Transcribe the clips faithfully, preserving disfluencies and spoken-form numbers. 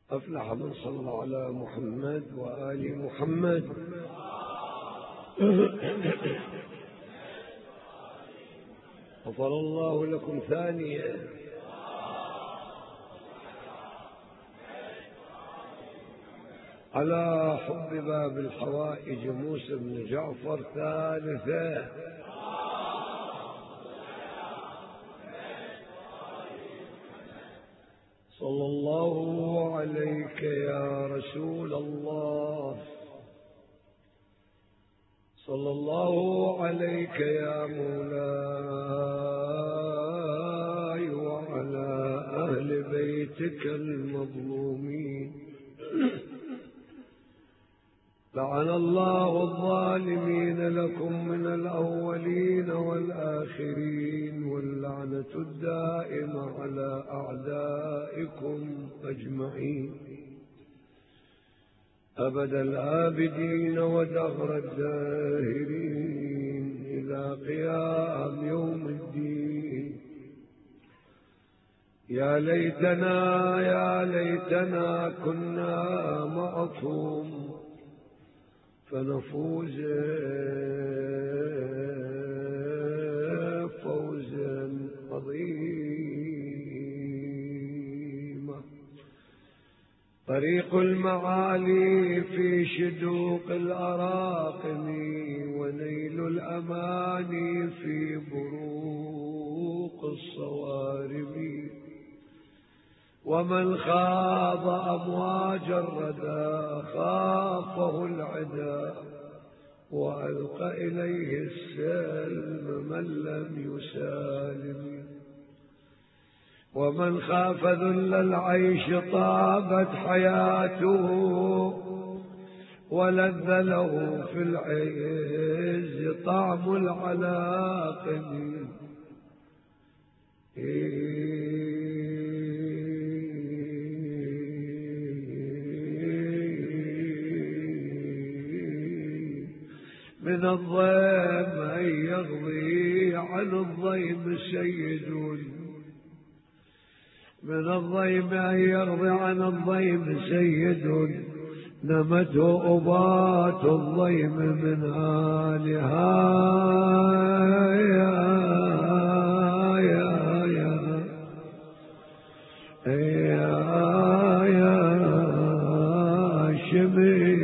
أفلح من صلى على محمد وآل محمد. غفر الله لكم ثانية. على حب باب الحوائج موسى بن جعفر ثالثة. صلى الله عليك يا رسول الله، صلى الله عليك يا مولاي وعلى أهل بيتك المظلومين. لعن الله الظالمين لكم من الأولين والآخرين، واللعنة الدائمة على أعدائكم أجمعين أبد الآبدين ودهر الداهرين إلى قيام يوم الدين. يا ليتنا يا ليتنا كنا معكم فنفوز فوزا عظيما. طريق المعالي في شدوق الأراقم، ونيل الأماني في بروق الصوارم. ومن خاض أمواج الردى خافه العدا، وألقى إليه السلم من لم يسالم. ومن خاف ذل العيش طابت حياته، ولذ له في العز طعم العلاقم. من الضيم أن يغضي عن الضيم سيد، من الضيم أن يغضي عن الضيم سيد، نمته أبات الضيم من آلها. يا يا يا يا يا شمي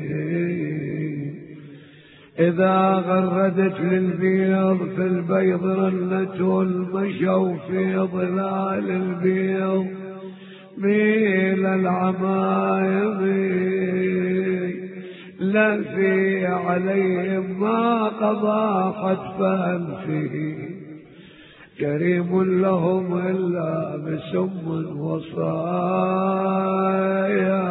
إذا غردت للبيض في البيض رنته المشوا في ظلال البيض ميل العمايض. لا في عليهم ما قضى حتفا فيه، كريم لهم إلا بسم وصايا.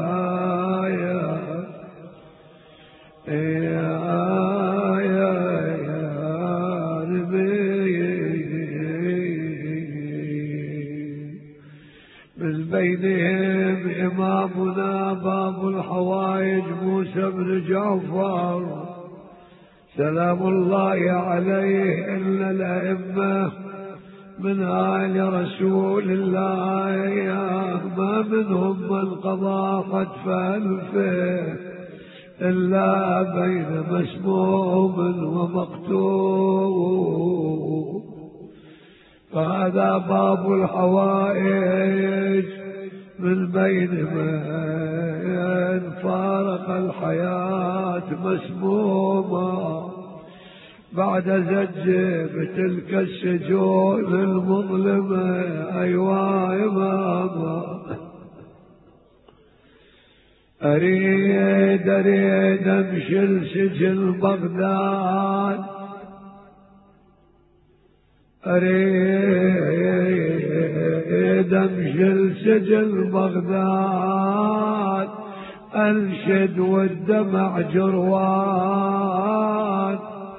بينهم إمامنا باب الحوائج موسى بن جعفر سلام الله عليه. إن الأئمة من آل رسول الله ما منهم من قضى حتف أنفه إلا بين مسموم ومقتول. فهذا باب الحوائج من بين من فارق الحياة مسموما بعد زج بتلك السجون المظلمة. أيوا إماما أريد أريد أمشي لسجن بغداد، أريد أمشي لسجن بغداد، أنشد والدمع جروان،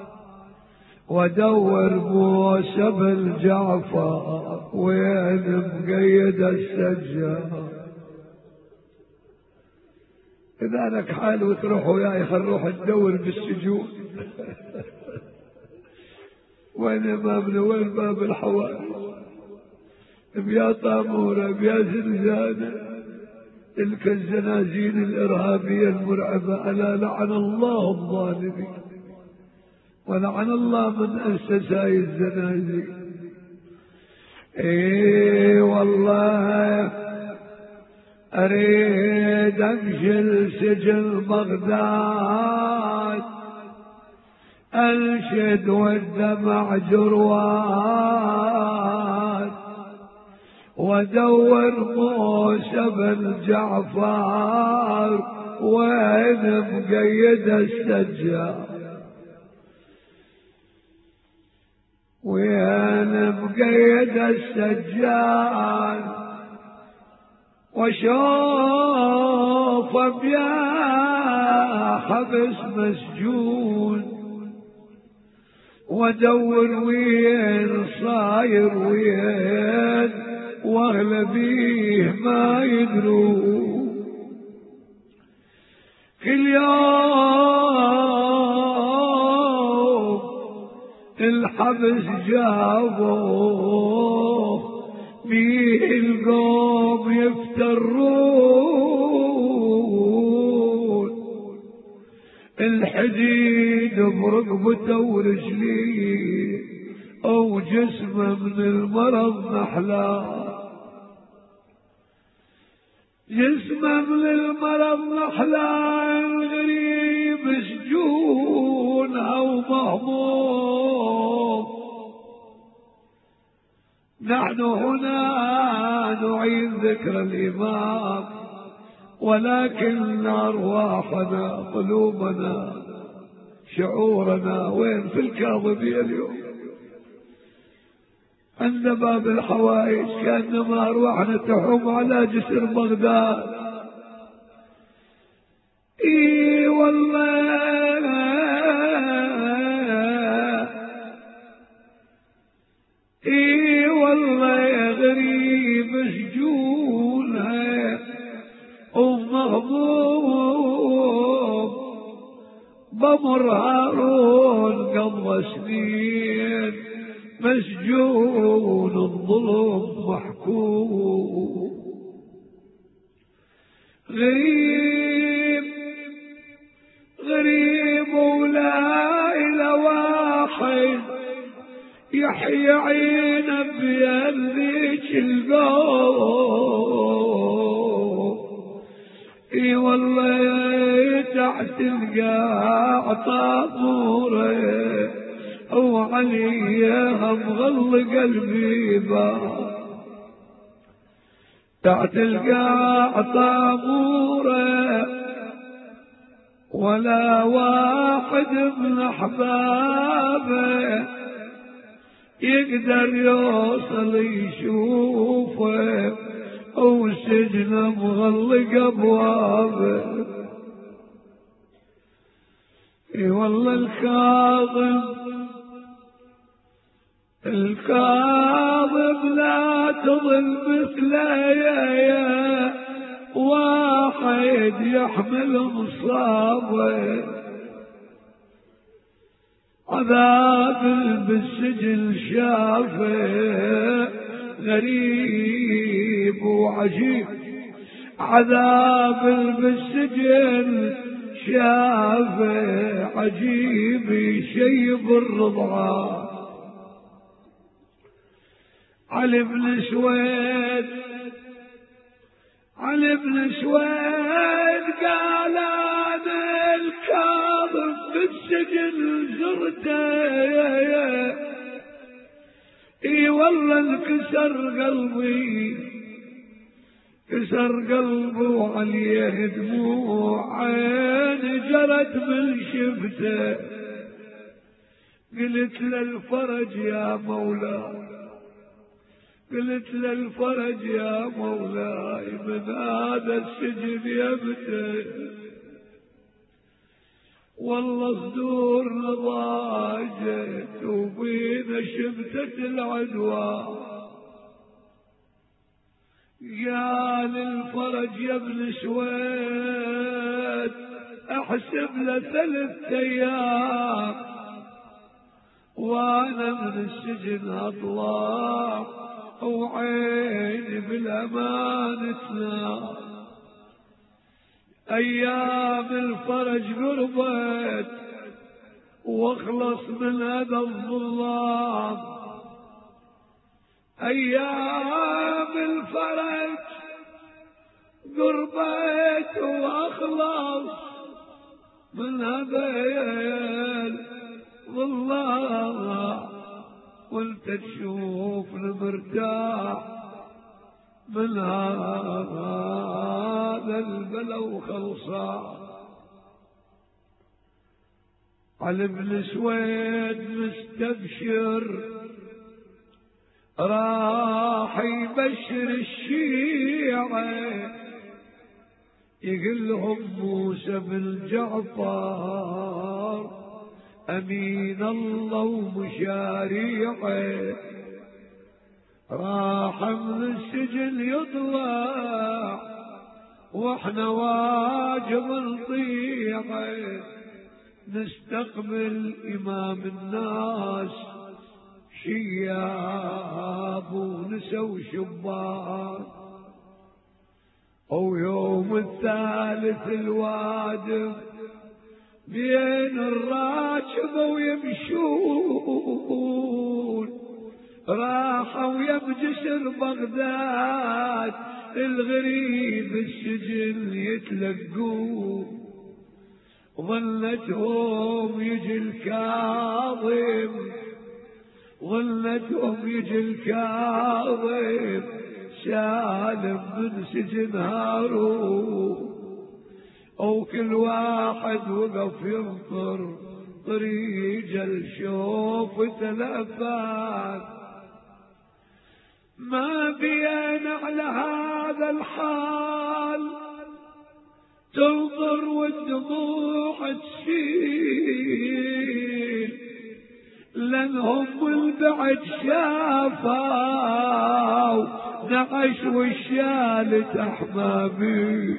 ودور موسى بن جعفر وين مقيد السجاد. إذا لك حال وتروح وياي خل نروح ندور بالسجون. وين امامنا وين باب الحوائج؟ بيا طامورة بيا زنزانة تلك الزنازين الإرهابية المرعبة، ألا لعن الله الظالمين ولعن الله من أسس هاي الزنازين. اي والله اريد امشي لسجن بغداد، انشد والدمع جروات، وادور موسى بن جعفر وين مقيد السجاد، وين مقيد السجاد، وشوف بيا حبس مسجون، وادور وين صاير وين واغلى بيه ما يدرون. كل يوم الحبس جابوه بيه القوم يفترون، الحديد برقبته ورجليه او جسمه من المرض محلاه، جسمه من المرض محلاه. الغريب سجون او مهموم، نحن هنا نعيد ذكر الإمام، ولكن أرواحنا قلوبنا شعورنا وين؟ في الكاظمية اليوم عند باب الحوائج، كأنما أرواحنا تحوم على جسر بغداد. اي والله اي والله يا غريب سجونها ومغضوب بمر هارون قضى سنين مسجون الظلم محكوم. غريب غريب ولا إلى واحد يحيي عينه بيديك القوم. اي والله تحت القاع طابوره وعليها مغلق قلبي باب، تحت القاع طابوره ولا واحد من احبابه يقدر يوصل يشوفه، وسجنه مغلق ابوابه. اي والله الكاظم الكاظم لا تظل مثله، يا واحد يحمل مصابه، عذاب بالسجن شافه غريب وعجيب، عذاب بالسجن شافه عجيب يشيب الرضعة. علي بن سويد علي بن سويد قال انا الكاظم بالسجن زرته، اي والله انكسر قلبي كسر قلبه عليه دموع عين جرت من شفته. قلت للفرج يا مولاي قلت للفرج يا مولاي من هذا السجن يبته، والله صدورنا ضاجت وبينا شمتت العدوى. قال الفرج يا ابن سويد احسب له ثلاث ايام وانا من السجن اطلع وعيني بالامان تنام. أيام الفرج قربت واخلص من هذا الظلام، أيام الفرج قربت واخلص من هذا الظلام، وانت تشوفني مرتاح من هذا البلا وخلصان. على ابن سويد مستبشر راح يبشر الشيعة، يقول لهم موسى بن جعفر أمين الله ومشاريعه راح من السجن يطلع واحنا واجب نطيعه، نستقبل إمام الناس شياب ونسا وشبان. أو يوم الثالث الوادم بين الراكب ويمشون، راحوا يبجسر بغداد الغريب السجن يتلقون، ظلتهم يجي الكاظم ظلتهم يجي الكاظم سالم من سجن هارون، او كل واحد وقف ينطر طريق الشوف تلفان. ما بين على هذا الحال تنظر والدموع تسيل، لانهم البعد شافوا نعش والشالة احبابي،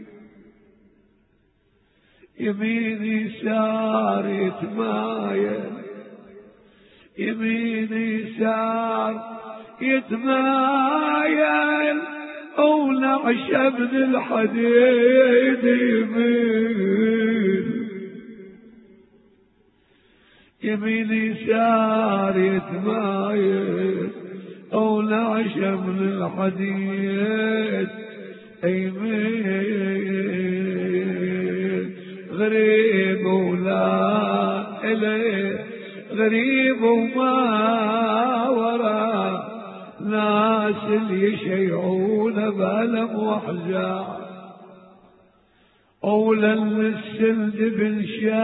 يمين يسار يتمايل يمين يسار يتمايل، او نعش ابن الحديد يمين يمين يسار يتمايل، او نعش ابن الحديد يمين. غريب ولا إليه غريب وما ورا ناس اللي يشيعون بألم واحزان، أولا السلد بن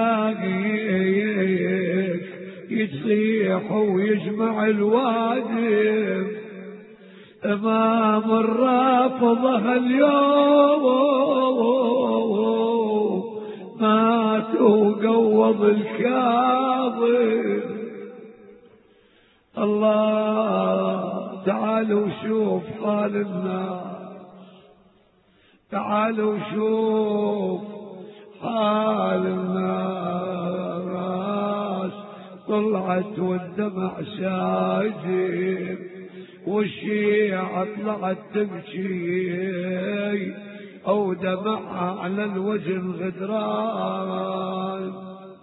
شاقيك يتصيح ويجمع الوادم، امام الرافضة اليوم مات وقوض الكاظم. الله تعالوا شوف حال الناس، تعالوا شوف حال الناس، طلعت والدمع ساجد والشيعة طلعت تبكي، او دمعها على الوجه غدران،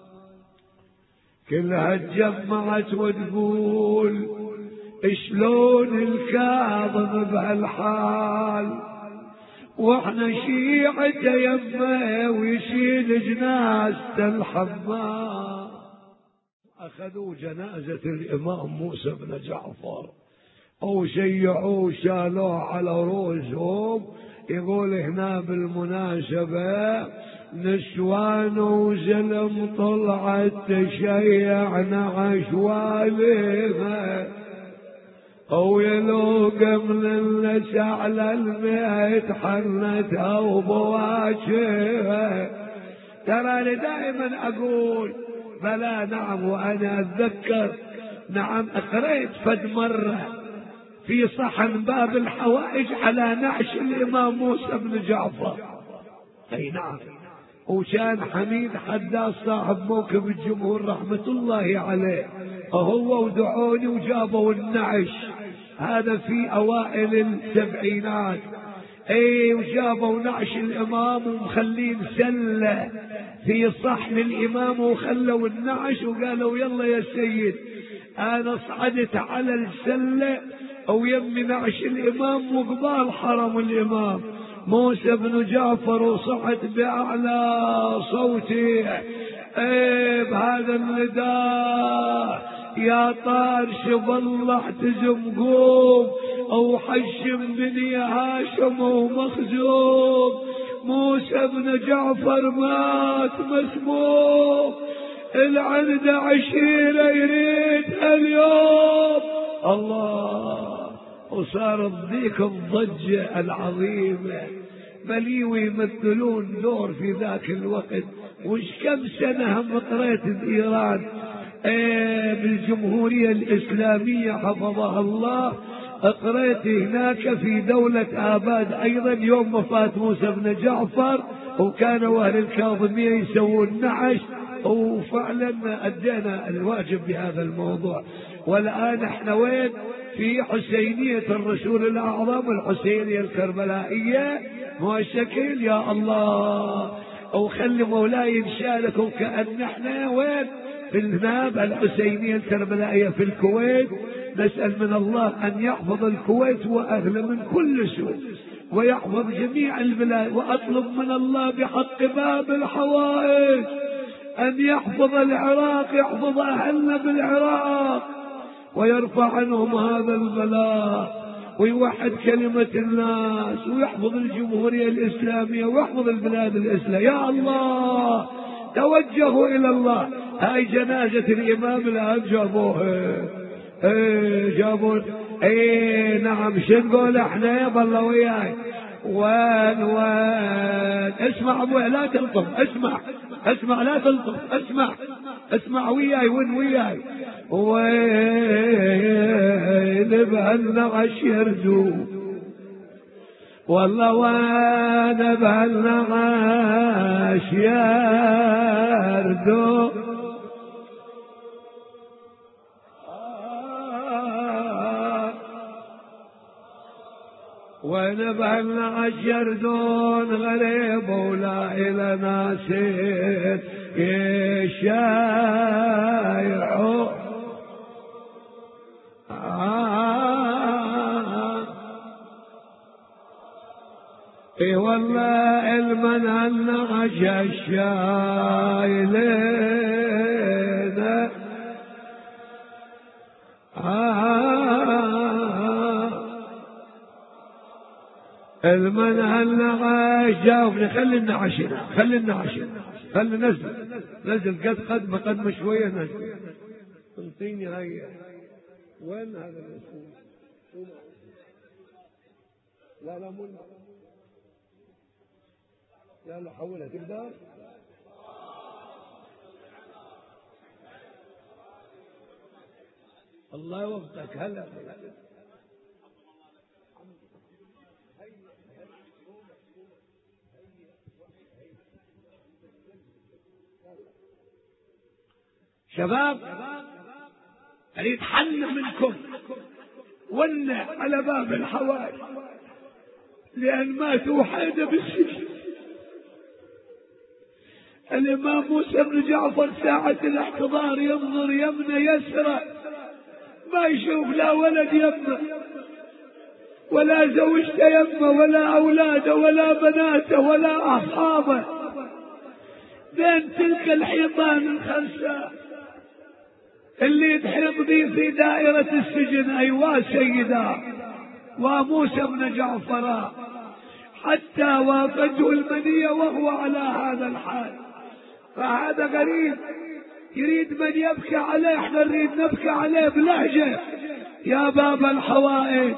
كلها تجمعت وتقول شلون الكاظم بهالحال، واحنا شيعته يمه ويشيل جنازته الحمام. اخذوا جنازة الامام موسى بن جعفر او شيعوه شالوه على رؤوسهم. يقول هنا بالمناسبة نسوان وزلم طلعت تشيعنا عشوالها، او يلوق من الناس على الميت حنت او بواجهها. ترى انا دائما اقول بلا نعم، وانا اتذكر نعم قريت فد مره في صحن باب الحوائج على نعش الامام موسى بن جعفر. اي نعم، وكان حميد حداد صاحب موكب الجمهور رحمة الله عليه، هو ودعوني وجابوا النعش، هذا في اوائل السبعينات. اي وجابوا نعش الامام ومخلين سله في صحن الامام، وخلوا النعش وقالوا يلا يا سيد انا صعدت على السله ويمي نعش الامام وقبال حرم الامام موسى بن جعفر، وصعد باعلى صوتي ايه بهذا النداء يا طارش بالله احتزم قوم او حشم بني هاشم ومخزوم، موسى بن جعفر مات مسموم، العند عشيرة يريد اليوم الله. وصارت ذيك الضجة العظيمة، بليوا يمثلون دور في ذاك الوقت. وش كم سنة هم قريت بإيران ايه بالجمهورية الإسلامية حفظها الله، قريت هناك في دولة آباد أيضا يوم وفاة موسى بن جعفر، وكانوا أهل الكاظمية يسوون نعش، وفعلا أدينا الواجب بهذا الموضوع. والآن احنا وين؟ في حسينية الرسول الأعظم، الحسينية الكربلائية، مو الشكل يا الله. وخلي مولاي نشارك وكأن احنا وين؟ في الناب الحسينية الكربلائية في الكويت. نسأل من الله أن يحفظ الكويت وأهله من كل سوء، ويحفظ جميع البلاد. وأطلب من الله بحق باب الحوائج أن يحفظ العراق، يحفظ أهلنا بالعراق، ويرفع عنهم هذا البلاء، ويوحد كلمة الناس، ويحفظ الجمهورية الإسلامية، ويحفظ البلاد الإسلامية يا الله. توجهوا إلى الله. هاي جنازة الإمام الآن جابوها، ايه جابوه، ايه نعم. شو نقول احنا؟ بالله وياي وين وين. اسمع ابوي لا تلطم، اسمع اسمع لا تلطم، اسمع اسمع وياي وين وياي وين بهالنعش يردو، والله وين بهالنعش يردو، وين بهالنعش يردون غريب ولا إلى ناس يشايعوا. آه اي والله المن النعش الشايلين. آه المن النعش جاوبني. خلي النعش خلي النعش خلي نزل نزل قد قد قد شوية نزل. انطيني هاي. وين هذا المسؤول؟ لا لا مو لا لا حولها تقدر. الله يوفقك. هلا شباب اريد حل منكم ولع على باب الحوائج، لان ماتوا حيدة بالسجن. الامام موسى بن جعفر ساعة الاحتضار ينظر يمنى يسرى، ما يشوف لا ولد يمنى ولا زوجته يمه ولا اولاده ولا بناته ولا اصحابه بين تلك الحيطان الخمسه اللي تحيط به في دائرة السجن. أيوا سيدا وموسى بن جعفر حتى وافته المنية وهو على هذا الحال. فهذا غريب يريد من يبكي عليه، احنا نريد نبكي عليه بلهجة. يا باب الحوائج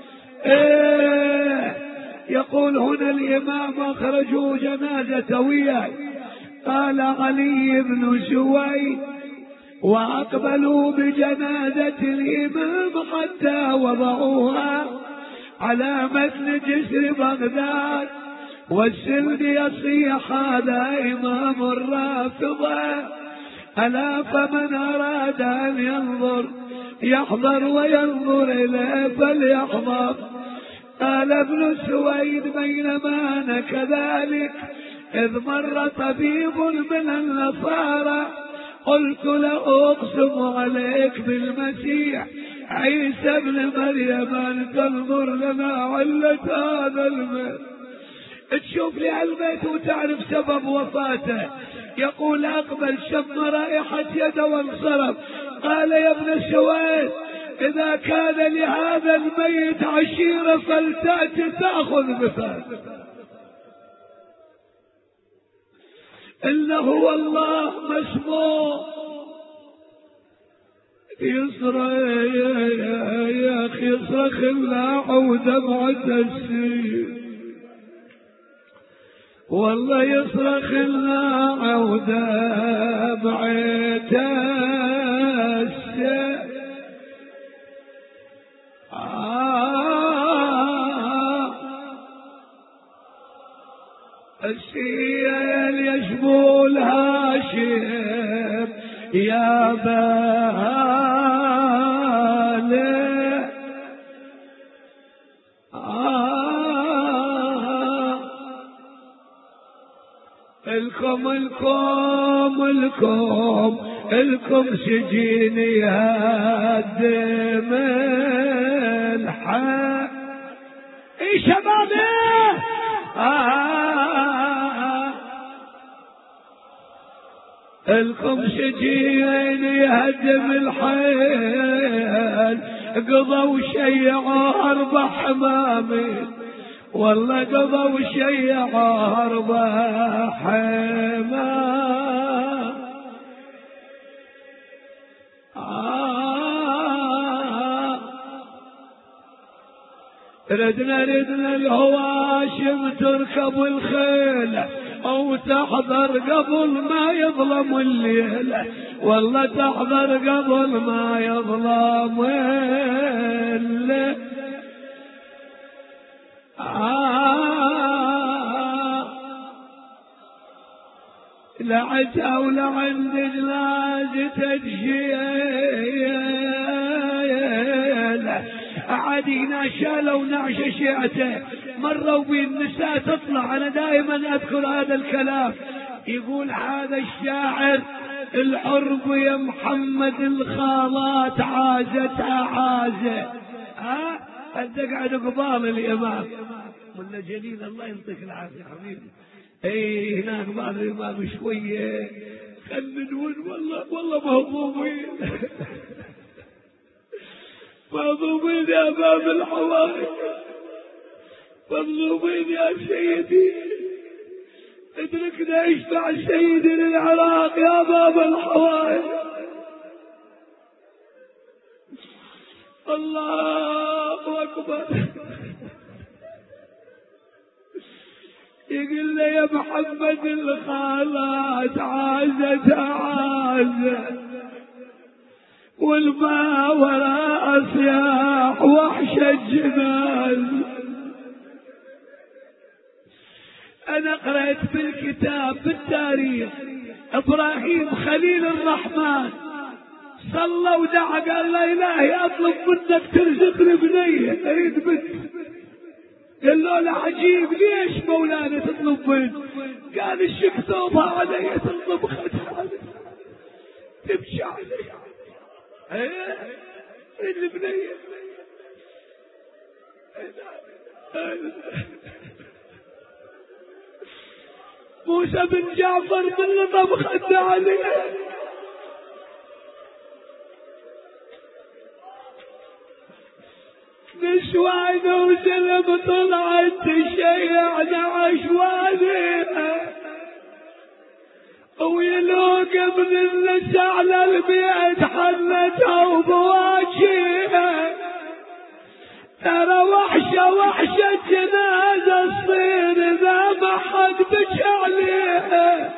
ايه يقول هنا الإمام أخرجوا جنازة وياي، قال علي بن سويد وأقبلوا بجنازة الإمام حتى وضعوها على متن جسر بغداد، والسلم يصيح هذا إمام الرافضة، ألا فمن أراد أن ينظر يحضر وينظر إليه فليحضر. قال ابن سويد بينما أنا كذلك إذ مر طبيب من النصارى قلت له أقسم عليك بالمسيح عيسى ابن مريم أن تنظر لنا علة هذا البيت، تشوف لي البيت وتعرف سبب وفاته. يقول أقبل شم رائحة يده وانصرف. قال يا ابن سويد إذا كان لهذا الميت عشيرة فلتأتي تأخذ بفاته، إنه والله مسموع. يصرخ يا أخي يصرخ الله ودمعة السيل، والله يصرخ الله ودمعة السيل. السيل يشبو الهاشم يا بالي، آه الكم الكم الكم الكم سجين يهدم الحق. اي شبابي آه الكم سجين يهدم الحيل، قضوا شيعوا أربع حمامي، والله قضوا شيعوا أربع حمام. آه ردنا ردنا الهواشم تركب الخيل أو تحضر قبل ما يظلم الليل، والله تحضر قبل ما يظلم الليل. آه لعجة ولعند جناز تجيل، عادينا شالوا نعش شيعته، مروا بالنساء تطلع. أنا دائما أذكر هذا الكلام، يقول هذا الشاعر الحرب يا محمد الخالات عازتها عازة. ها أنت قاعد قبال الإمام ولا جليل الله يعطيك العافية حبيبي. اي هناك بعض الإمام شوية خلدون، والله والله مهضومين مهضومين يا باب الحوائج، مظلومين يا سيدي. ادركنا اشفع سيدي للعراق يا باب الحوائج. الله أكبر. يقول لي يا محمد الخالات عازت عازت، والماء وراء صياح وحش الجبال. أنا قرأت بالكتاب بالتاريخ إبراهيم خليل الرحمن صلى ودعا قال لا إلهي أطلب منك ترزقني بنية أريد بنت. قال له لا عجيب ليش مولانا تطلب بنت؟ قال الشك توضع علي تطلب خدها علي تمشي علي ايه البنية. موسى بن جعفر من لطم خدها علي. نسوان وسلم طلعت تشيعنا عشوانها، ويلوق من النساء على البيت حلتها وبواجيها. ترى وحشة وحشة جنازة تصير إذا ما حد بكى عليها،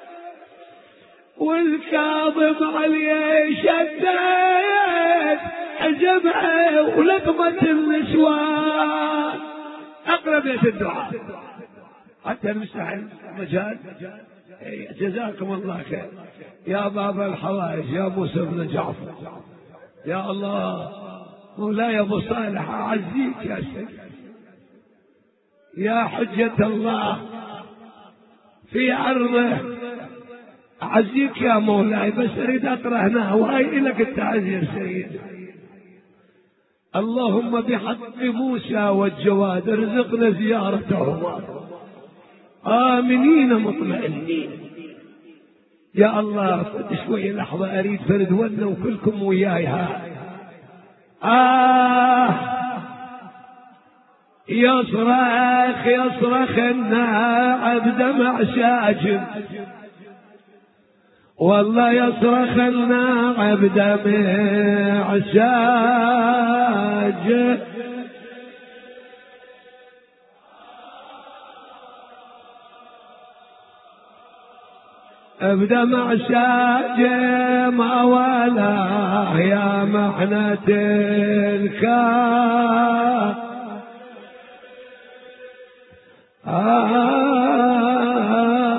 والكاظم عليه شدت حزمها ولقمة النسوان. أقرب بيت الدعاء حتى نفتح مجال. جزاكم الله خير يا باب الحوائج يا موسى بن جعفر. يا الله مولاي ابو صالح اعزيك يا سيدي يا حجة الله في عرضه. أعزيك يا مولاي، بس أريد أقرأ هنا وهاي إلك التعزير سيدي. اللهم بحق موسى والجواد ارزقنا زيارتهما آمنين مطمئنين. يا الله فد شوي لحظة أريد فرد ونه وكلكم وياي. ها آه يصرخ يصرخ الناعب دمع ساجد، والله يصرخ الناعب دمع ساجد. بدمع ساجد ما والاه يا محنة الكاف. آه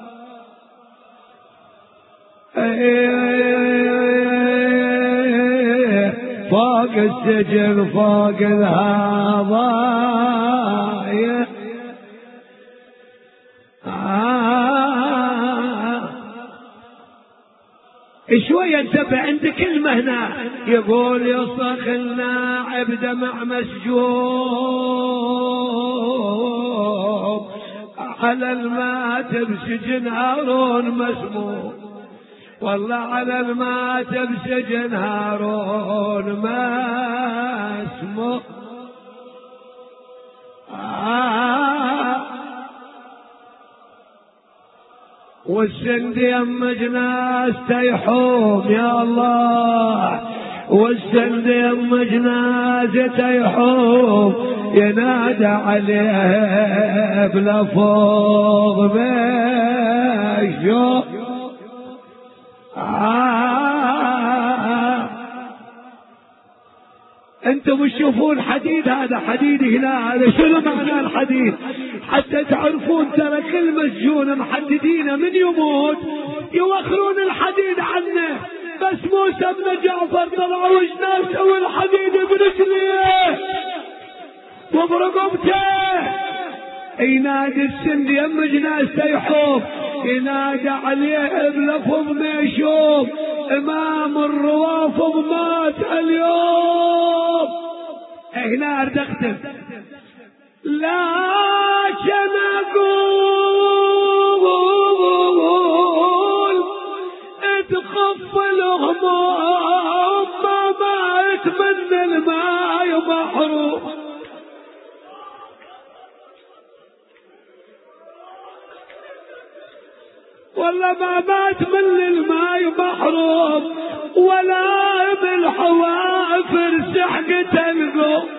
فوق السجن فوق الهضايا. آه شوية انتبه عند كلمة هنا، يقول يصرخ الناعب دمع مسجون على الماتب سجن هارون مسموم، والله على الماتب سجن هارون مسموم. آه والسند يم جناس تيحوم يا الله، والسند يم جناس تيحوم ينادى عليه بلا فوق بيشو. آه انتم تشوفون حديد، هذا حديد هنا، هذا شنو معنى الحديد؟ حتى تعرفون ترى كل مسجون محددين من يموت يوخرون الحديد عنه، بس موسى بن جعفر طلعوا وجناسه والحديد برجليه وبرقبته. ينادي السند يم جناسته يحوم، ينادى عليه بلفظ ميشوم، امام الروافض مات اليوم. هنا اريد اختم، لكن اقول تخف الهموم ما مات من الماء محروم. والله ما مات من الماء محروم، ولا بالحوافر سحقة القوم.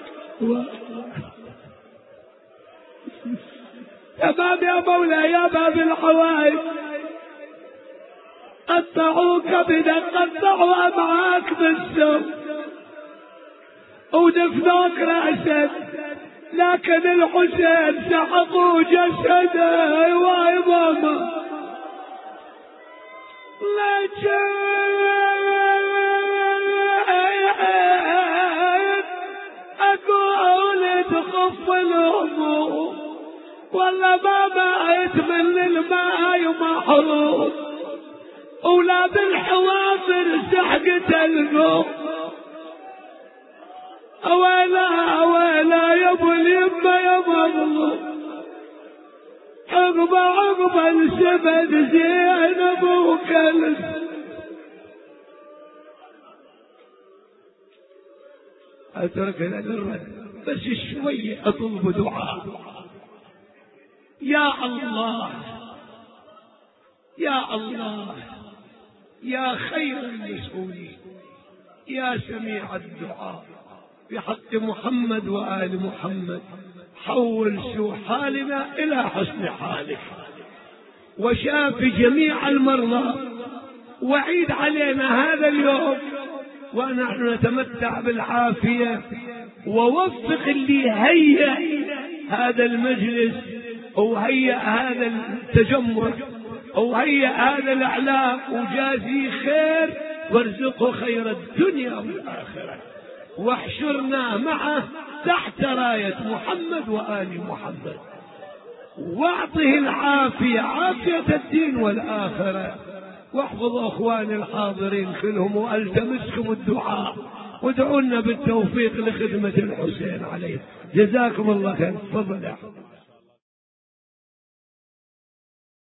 تمام يا مولاي يا باب الحوائج، قطعوك بدك قطعوا معاك بالسم ودفنوك رأسك، لكن الحسين سحقوا جسده. واي ماما أقول تخف الهموم، والله ما مات من الماء محروم، ولا بالحوافر سحقة القوم. أولا أولا يا ابو اليمة يا مظلوم، عقبة عقبة السبد زينب وكلب. أترك الرد بس شوية أطلب دعاء. يا الله يا الله يا خير المسؤولين، يا سميع الدعاء، بحق محمد وآل محمد حول سوء حالنا إلى حسن حالك، وشاف جميع المرضى، وعيد علينا هذا اليوم ونحن نتمتع بالعافية، ووفق اللي هيأ هذا المجلس أو هيأ هذا التجمع أو هيأ هذا الإعلام، وجازي خير وارزقه خير الدنيا والآخرة، واحشرنا معه تحت راية محمد وآل محمد، واعطه العافية، عافية الدين والآخرة. واحفظ أخواني الحاضرين كلهم والتمسكم الدعاء، وادعوا لنا بالتوفيق لخدمة الحسين عليه. جزاكم الله خير. تفضل يا حبيبي.